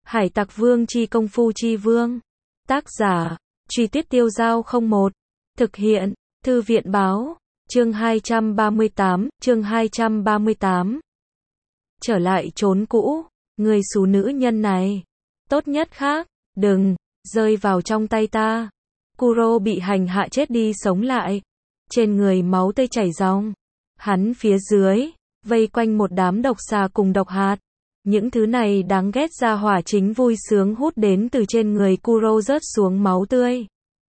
Hải Tặc Vương chi công phu chi vương. Tác giả, Truy Tuyết Tiêu Giao 01. Thực hiện, Thư viện báo, chương 238. Trở lại chốn cũ, người xú nữ nhân này. Tốt nhất khác, đừng, rơi vào trong tay ta. Kuro bị hành hạ chết đi sống lại. Trên người máu tươi chảy ròng. Hắn phía dưới, vây quanh một đám độc xà cùng độc hạt. Những thứ này đáng ghét ra hỏa chính vui sướng hút đến từ trên người Kuro rớt xuống máu tươi.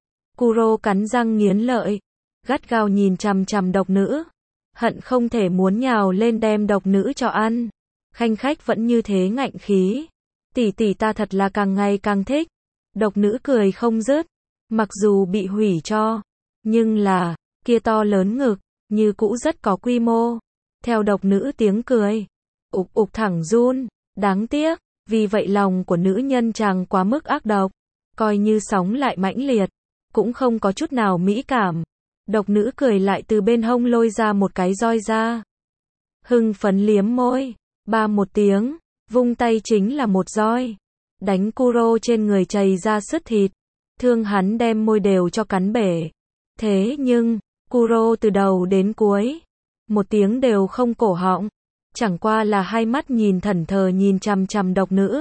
Kuro cắn răng nghiến lợi, gắt gao nhìn chằm chằm độc nữ. Hận không thể muốn nhào lên đem độc nữ cho ăn. Khanh khách vẫn như thế ngạnh khí. Tỷ tỷ ta thật là càng ngày càng thích. Độc nữ cười không dứt. Mặc dù bị hủy cho, nhưng là, kia to lớn ngực, như cũ rất có quy mô. Theo độc nữ tiếng cười, ục ục thẳng run, đáng tiếc, vì vậy lòng của nữ nhân chàng quá mức ác độc, coi như sóng lại mãnh liệt, cũng không có chút nào mỹ cảm. Độc nữ cười lại từ bên hông lôi ra một cái roi ra. Hưng phấn liếm môi, ba một tiếng, vung tay chính là một roi, đánh Kuro trên người chảy ra sứt thịt, thương hắn đem môi đều cho cắn bể. Thế nhưng, Kuro từ đầu đến cuối, một tiếng đều không cổ họng, chẳng qua là hai mắt nhìn thẫn thờ nhìn chằm chằm độc nữ.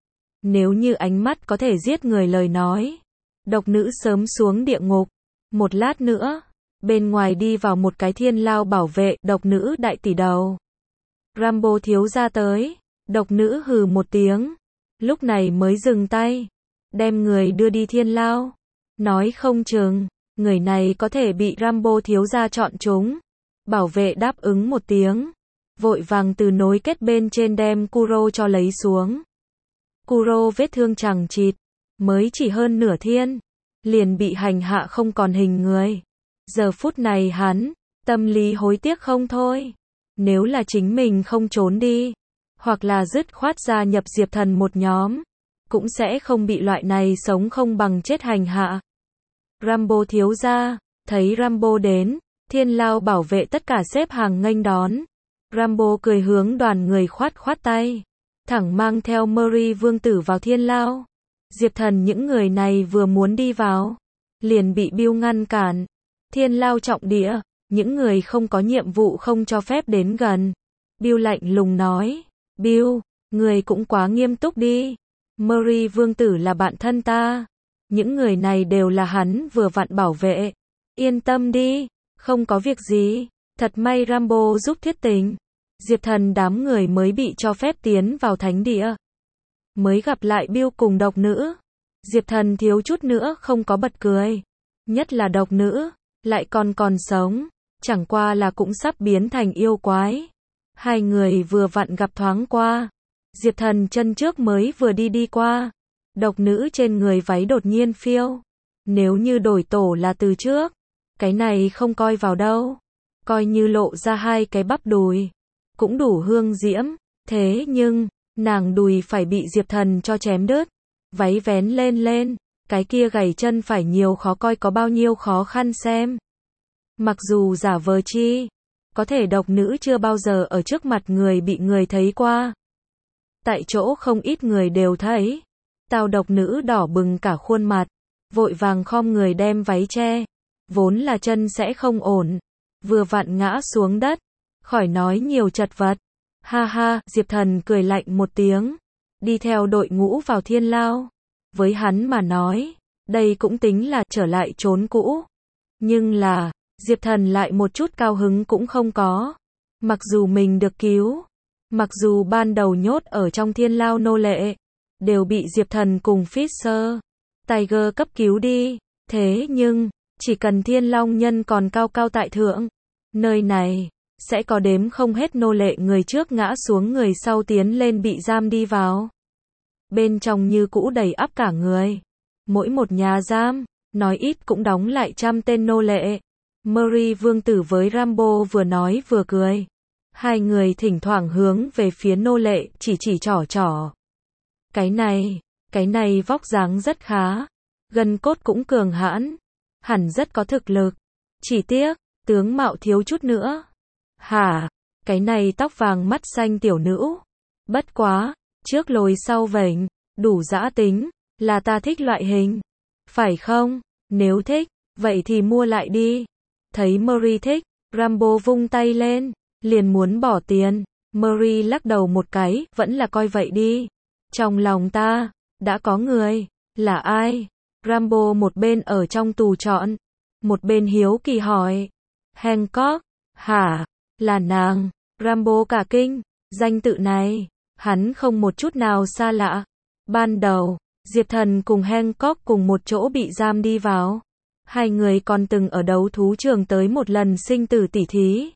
Nếu như ánh mắt có thể giết người lời nói, độc nữ sớm xuống địa ngục. Một lát nữa, bên ngoài đi vào một cái thiên lao bảo vệ, độc nữ đại tỷ đầu. Rambo thiếu gia tới, độc nữ hừ một tiếng, lúc này mới dừng tay, đem người đưa đi thiên lao. Nói không chừng, người này có thể bị Rambo thiếu gia chọn chúng. Bảo vệ đáp ứng một tiếng, vội vàng từ nối kết bên trên đem Kuro cho lấy xuống. Kuro vết thương chằng chịt, mới chỉ hơn nửa thiên, liền bị hành hạ không còn hình người. Giờ phút này hắn, tâm lý hối tiếc không thôi. Nếu là chính mình không trốn đi, hoặc là dứt khoát gia nhập Diệp Thần một nhóm, cũng sẽ không bị loại này sống không bằng chết hành hạ. Rambo thiếu gia, thấy Rambo đến, thiên lao bảo vệ tất cả xếp hàng nghênh đón. Rambo cười hướng đoàn người khoát khoát tay, thẳng mang theo Murray vương tử vào thiên lao. Diệp Thần những người này vừa muốn đi vào, liền bị Bill ngăn cản. Thiên lao trọng địa, những người không có nhiệm vụ không cho phép đến gần. Bill lạnh lùng nói, Bill, người cũng quá nghiêm túc đi. Murray vương tử là bạn thân ta. Những người này đều là hắn vừa vặn bảo vệ. Yên tâm đi, không có việc gì. Thật may Rambo giúp thuyết tình. Diệp Thần đám người mới bị cho phép tiến vào thánh địa. Mới gặp lại Bill cùng độc nữ. Diệp Thần thiếu chút nữa không có bật cười. Nhất là độc nữ, lại còn sống. Chẳng qua là cũng sắp biến thành yêu quái. Hai người vừa vặn gặp thoáng qua. Diệp Thần chân trước mới vừa đi qua. Độc nữ trên người váy đột nhiên phiêu. Nếu như đổi tổ là từ trước, cái này không coi vào đâu. Coi như lộ ra hai cái bắp đùi, cũng đủ hương diễm. Thế nhưng, nàng đùi phải bị Diệp Thần cho chém đứt. Váy vén lên, cái kia gầy chân phải nhiều khó coi có bao nhiêu khó khăn xem. Mặc dù giả vờ chi, có thể độc nữ chưa bao giờ ở trước mặt người bị người thấy qua. Tại chỗ không ít người đều thấy. Tao độc nữ đỏ bừng cả khuôn mặt, vội vàng khom người đem váy che. Vốn là chân sẽ không ổn, vừa vặn ngã xuống đất, khỏi nói nhiều chật vật. Ha ha, Diệp Thần cười lạnh một tiếng, đi theo đội ngũ vào thiên lao. Với hắn mà nói, đây cũng tính là trở lại chốn cũ. Nhưng là, Diệp Thần lại một chút cao hứng cũng không có. Mặc dù mình được cứu, mặc dù ban đầu nhốt ở trong thiên lao nô lệ, đều bị Diệp Thần cùng Fisher Tiger cấp cứu đi. Thế nhưng, chỉ cần Thiên Long Nhân còn cao cao tại thượng, nơi này sẽ có đếm không hết nô lệ người trước ngã xuống người sau tiến lên bị giam đi vào. Bên trong như cũ đầy ắp cả người. Mỗi một nhà giam, nói ít cũng đóng lại 100 tên nô lệ. Murray vương tử với Rambo vừa nói vừa cười. Hai người thỉnh thoảng hướng về phía nô lệ chỉ trỏ. Cái này vóc dáng rất khá, gân cốt cũng cường hãn, hẳn rất có thực lực. Chỉ tiếc, tướng mạo thiếu chút nữa. Hả, cái này tóc vàng mắt xanh tiểu nữ. Bất quá, trước lồi sau vểnh, đủ dã tính, là ta thích loại hình. Phải không? Nếu thích, vậy thì mua lại đi. Thấy Mary thích, Rambo vung tay lên, liền muốn bỏ tiền. Mary lắc đầu một cái, vẫn là coi vậy đi. Trong lòng ta, đã có người. Là ai? Rambo một bên ở trong tù chọn, một bên hiếu kỳ hỏi. Hancock, hả? Là nàng. Rambo cả kinh, danh tự này, hắn không một chút nào xa lạ. Ban đầu, Diệp Thần cùng Hancock cùng một chỗ bị giam đi vào. Hai người còn từng ở đấu thú trường tới một lần sinh tử tỉ thí.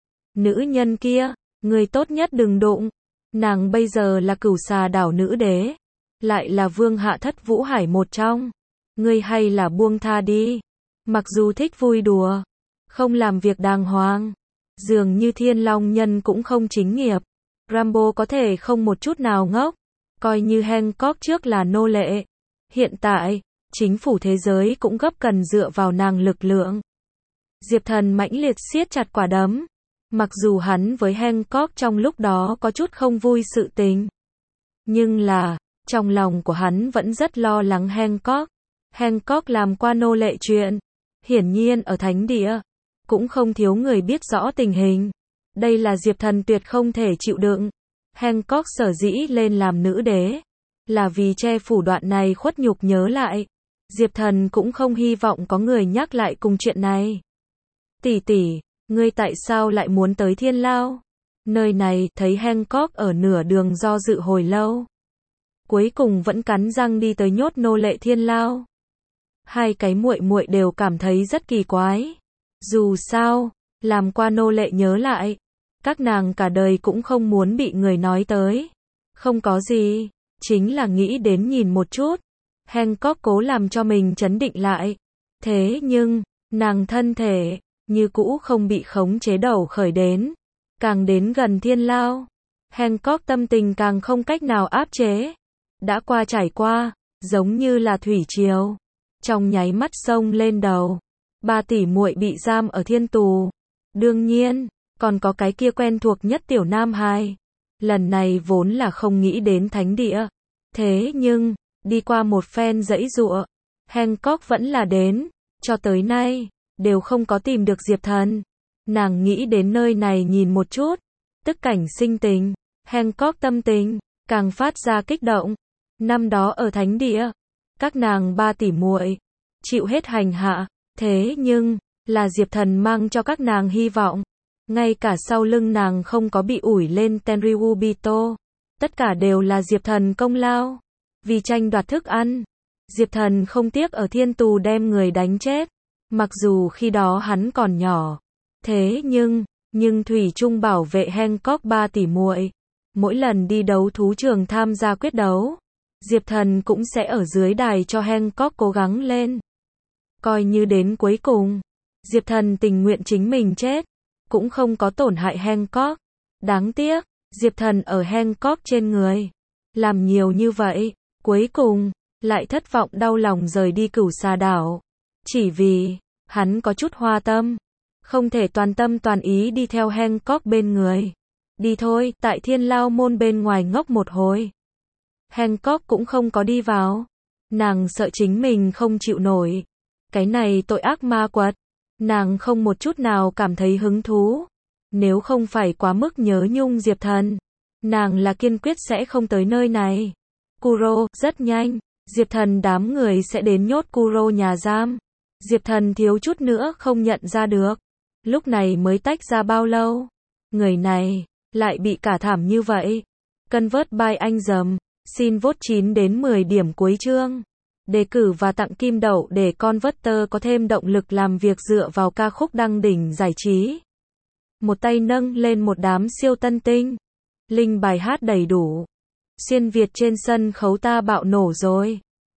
Nữ nhân kia, người tốt nhất đừng đụng. Nàng bây giờ là Cửu Xà đảo nữ đế, lại là vương hạ thất vũ hải một trong. Ngươi hay là buông tha đi. Mặc dù thích vui đùa, không làm việc đàng hoàng, dường như Thiên Long Nhân cũng không chính nghiệp. Rambo có thể không một chút nào ngốc, coi như Hancock trước là nô lệ. Hiện tại, chính phủ thế giới cũng gấp cần dựa vào nàng lực lượng. Diệp Thần mãnh liệt siết chặt quả đấm. Mặc dù hắn với Hancock trong lúc đó có chút không vui sự tình, nhưng là, trong lòng của hắn vẫn rất lo lắng Hancock. Hancock làm qua nô lệ chuyện, hiển nhiên ở thánh địa, cũng không thiếu người biết rõ tình hình. Đây là Diệp Thần tuyệt không thể chịu đựng. Hancock sở dĩ lên làm nữ đế, là vì che phủ đoạn này khuất nhục nhớ lại. Diệp Thần cũng không hy vọng có người nhắc lại cùng chuyện này. Tỷ tỷ, ngươi tại sao lại muốn tới Thiên Lao? Nơi này, thấy Hancock ở nửa đường do dự hồi lâu. Cuối cùng vẫn cắn răng đi tới nhốt nô lệ Thiên Lao. Hai cái muội muội đều cảm thấy rất kỳ quái. Dù sao, làm qua nô lệ nhớ lại, các nàng cả đời cũng không muốn bị người nói tới. Không có gì, chính là nghĩ đến nhìn một chút. Hancock cố làm cho mình trấn định lại. Thế nhưng, nàng thân thể, như cũ không bị khống chế đầu khởi đến. Càng đến gần Thiên Lao, Hancock tâm tình càng không cách nào áp chế. Đã qua trải qua, giống như là thủy triều, trong nháy mắt xông lên đầu. 3 tỷ muội bị giam ở thiên tù. Đương nhiên, còn có cái kia quen thuộc nhất tiểu nam hài. Lần này vốn là không nghĩ đến thánh địa. Thế nhưng, đi qua một phen dãy dụa, Hancock vẫn là đến. Cho tới nay, đều không có tìm được Diệp Thần. Nàng nghĩ đến nơi này nhìn một chút. Tức cảnh sinh tình, Hancock tâm tình, càng phát ra kích động. Năm đó ở thánh địa, các nàng 3 tỷ muội chịu hết hành hạ. Thế nhưng, là Diệp Thần mang cho các nàng hy vọng. Ngay cả sau lưng nàng không có bị ủi lên Tenryubito. Tất cả đều là Diệp Thần công lao. Vì tranh đoạt thức ăn, Diệp Thần không tiếc ở thiên tù đem người đánh chết. Mặc dù khi đó hắn còn nhỏ. Thế nhưng thủy chung bảo vệ Hancock 3 tỷ muội. Mỗi lần đi đấu thú trường tham gia quyết đấu, Diệp Thần cũng sẽ ở dưới đài cho Hancock cố gắng lên. Coi như đến cuối cùng, Diệp Thần tình nguyện chính mình chết, cũng không có tổn hại Hancock. Đáng tiếc, Diệp Thần ở Hancock trên người, làm nhiều như vậy, cuối cùng, lại thất vọng đau lòng rời đi Cửu Xà đảo. Chỉ vì, hắn có chút hoa tâm, không thể toàn tâm toàn ý đi theo Hancock bên người. Đi thôi, tại Thiên Lao môn bên ngoài ngốc một hồi. Hancock cũng không có đi vào. Nàng sợ chính mình không chịu nổi. Cái này tội ác ma quật. Nàng không một chút nào cảm thấy hứng thú. Nếu không phải quá mức nhớ nhung Diệp Thần, nàng là kiên quyết sẽ không tới nơi này. Kuro, rất nhanh, Diệp Thần đám người sẽ đến nhốt Kuro nhà giam. Diệp Thần thiếu chút nữa không nhận ra được. Lúc này mới tách ra bao lâu. Người này, lại bị cả thảm như vậy. Convert by anh dầm. Xin vote 9 đến 10 điểm cuối chương. Đề cử và tặng kim đậu để Converter có thêm động lực làm việc dựa vào ca khúc đăng đỉnh giải trí. Một tay nâng lên một đám siêu tân tinh. Link bài hát đầy đủ. Xuyên Việt trên sân khấu ta bạo nổ rồi.